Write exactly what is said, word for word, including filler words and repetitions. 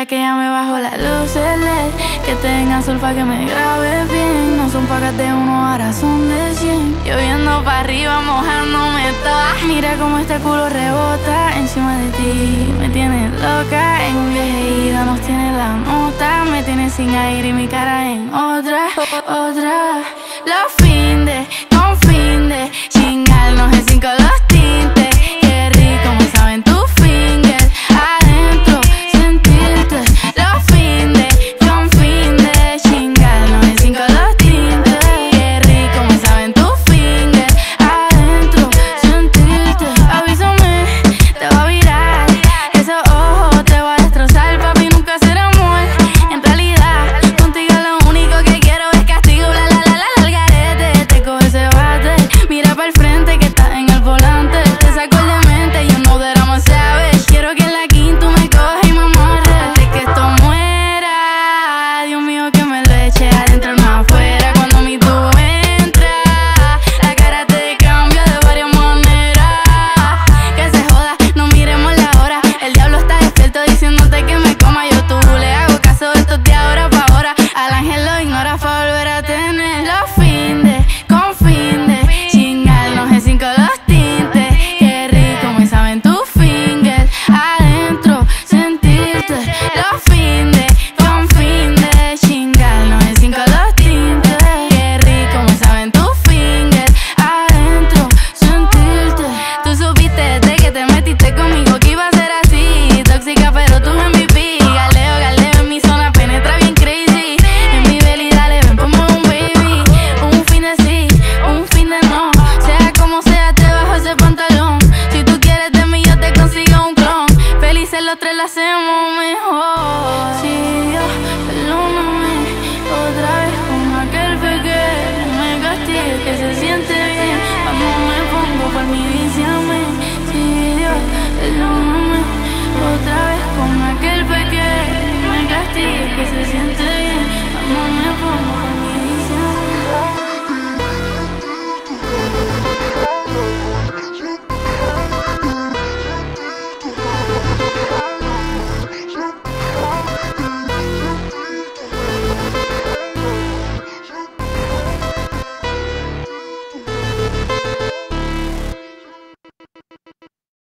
que ya me bajo las luces L E D, que te den azul pa' que me grabes bien. No son pagas de uno, ahora son de cien. Yo viendo pa' arriba, mojándome toda. Mira cómo este culo rebota encima de ti. Me tienes loca, en un viaje de ida nos tiene la nota. Me tienes sin aire y mi cara en otra, otra. Los findes, con findes, chingarnos en cinco los tintes. Qué rico me saben tus fingers, adentro sentirte. Los findes, con findes, chingarnos en cinco los tintes. Qué rico me saben tus fingers, adentro sentirte. Avísame, te va a virar, esos ojos te va a destrozar. Papi, nunca será amor, en realidad contigo lo único que quiero es castigo. Bla, la, la, la, la, al garete, te coge ese bate. Mira para el frente que estás en el volante. Te saco el demente, you know that I'm a savage. Quiero que en la quinta me coge y me amarre. Antes que esto muera, Dios mío que me lo eche adentro, no afuera. Cuando mi tubo entra, la cara te cambia de varias maneras. Que se joda, no miremos la hora. El diablo está despierto diciéndote que me coma. Yo tú le hago caso de estos de ahora pa' ahora. Al ángel lo ignora pa' volver a tener. Los findes, con findes, chingarnos en cinco los tintes. Qué rico me saben tus fingers, adentro sentirte. Los findes, con findes, chingarnos en cinco los tintes. Qué rico me saben tus fingers, adentro sentirte. Tú supiste desde que te metiste conmigo que iba a ser así. Tóxica pero tú M V P. Galeo, galeo en mi zona, penetra bien crazy. En mi belly dale, ven ponme un baby. Un fin de sí, un fin de no. Sea como sea te bajo ese pantalón. Si tú quieres de mí yo te consigo un clon. Felices los tres la hacemos mejor. Sí, Dios, perdóname otra vez.